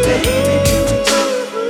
Baby, can we talk?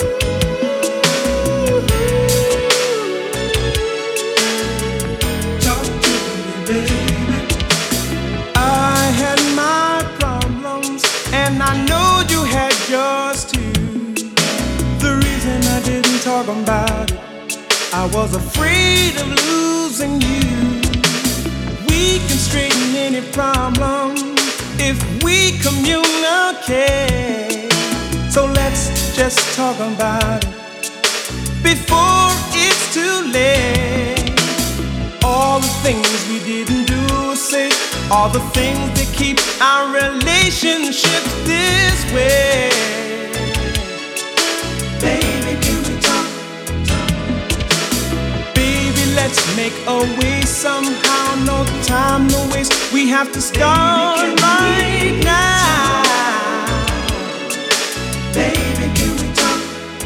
Talk to me, baby. I had my problems, and I know you had yours too. The reason I didn't talk about it, I was afraid of losing you. We can straighten any problem if we communicate. So let's just talk about it before it's too late. All the things we didn't do or say, all the things that keep our relationship this way. Baby, can we talk? Baby, let's make a way somehow. No time, no waste. We have to start right now. Baby, can we talk?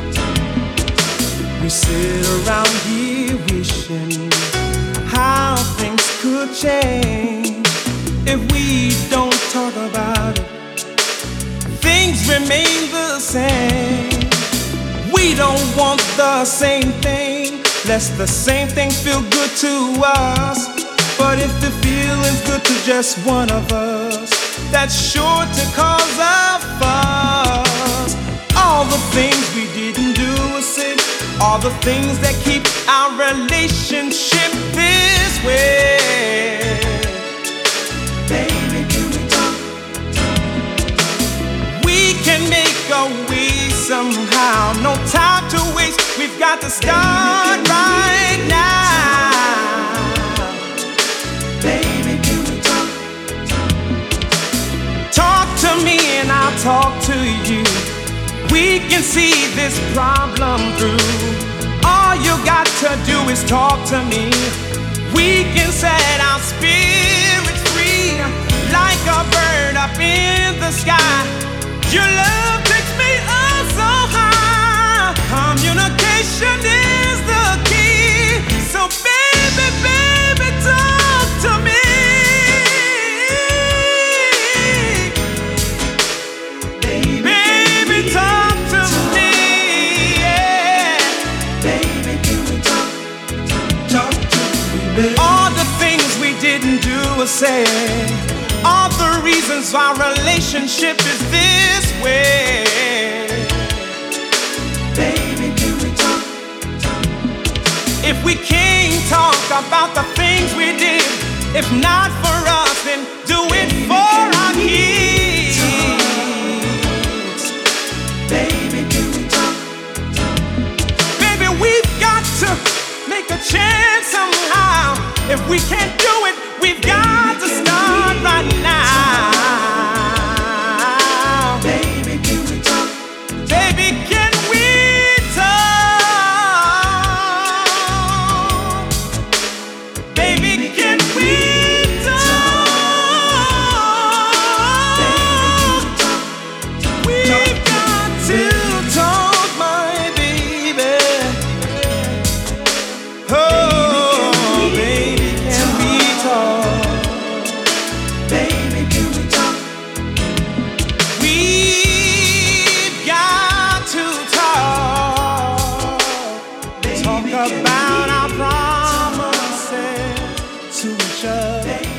We sit around here wishing how things could change. If we don't talk about it, things remain the same. We don't want the same thing, lest the same thing feel good to us. But if the feeling's good to just one of us, that's sure to cause a fuss. All the things we didn't do or say, all the things that keep our relationship this way. Baby, can we talk? We can make a way somehow. No time to waste. We've got to start right now. Baby, can we talk? Talk to me and I'll talk to you. We can see this problem through. All you got to do is talk to me. We can set our spirits free, like a bird up in the sky. Your love takes me up so high. Communication is the key. So baby, baby, talk to me. Baby, talk to me. Yeah. Baby, can we talk? Talk to me, baby. All the things we didn't do or say, all the reasons our relationship is this way. Baby, can we talk? If we can't talk about the things we did, if not for us, then do it for our kids. Baby, can we talk? Baby, we've got to make a chance somehow. If we can't do it, we've got to start right now. Baby, can we talk? Baby, can we talk? Baby, can we talk? We've got to talk, my baby. Oh, baby, can we talk? Baby, can we talk? We've got to talk. Talk about our promises to each other.